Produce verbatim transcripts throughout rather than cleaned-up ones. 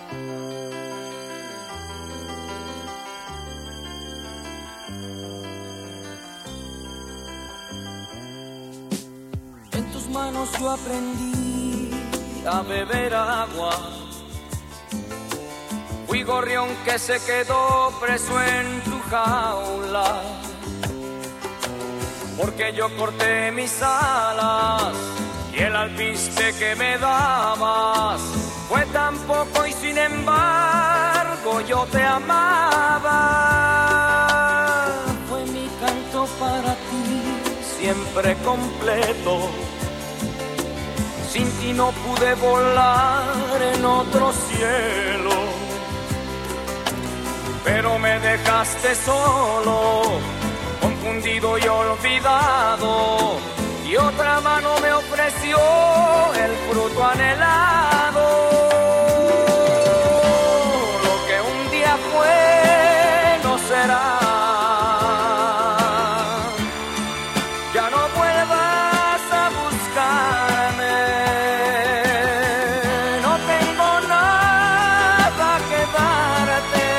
En tus manos yo aprendí a beber agua. Fui gorrión que se quedó preso en tu jaula, porque yo corté mis alas y el alpiste que me dabas fue tan poco y sin embargo yo te amaba. Fue mi canto para ti, siempre completo. Sin ti no pude volar en otro cielo, pero me dejaste solo, confundido y olvidado, y otra mano me ofreció el fruto anhelado. Lo que un día fue no será. Ya no vuelvas a buscarme, no tengo nada que darte.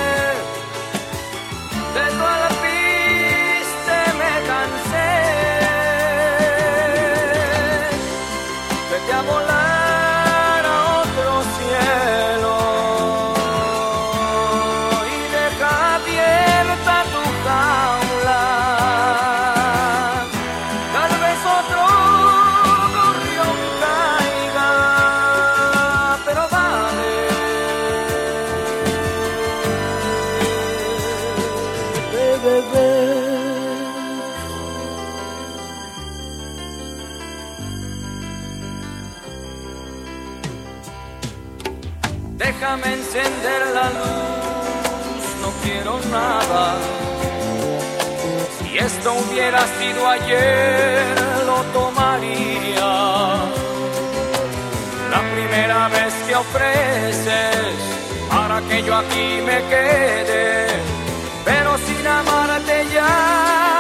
De tu alpiste me cansé. Vete a volar a otro cielo y deja abierta tu jaula. Tal vez otro gorrión caiga, pero dale, bebé. Déjame encender la luz, no quiero nada. Si esto hubiera sido ayer, lo tomaría. La primera vez que ofreces para que yo aquí me quede, pero sin amarte ya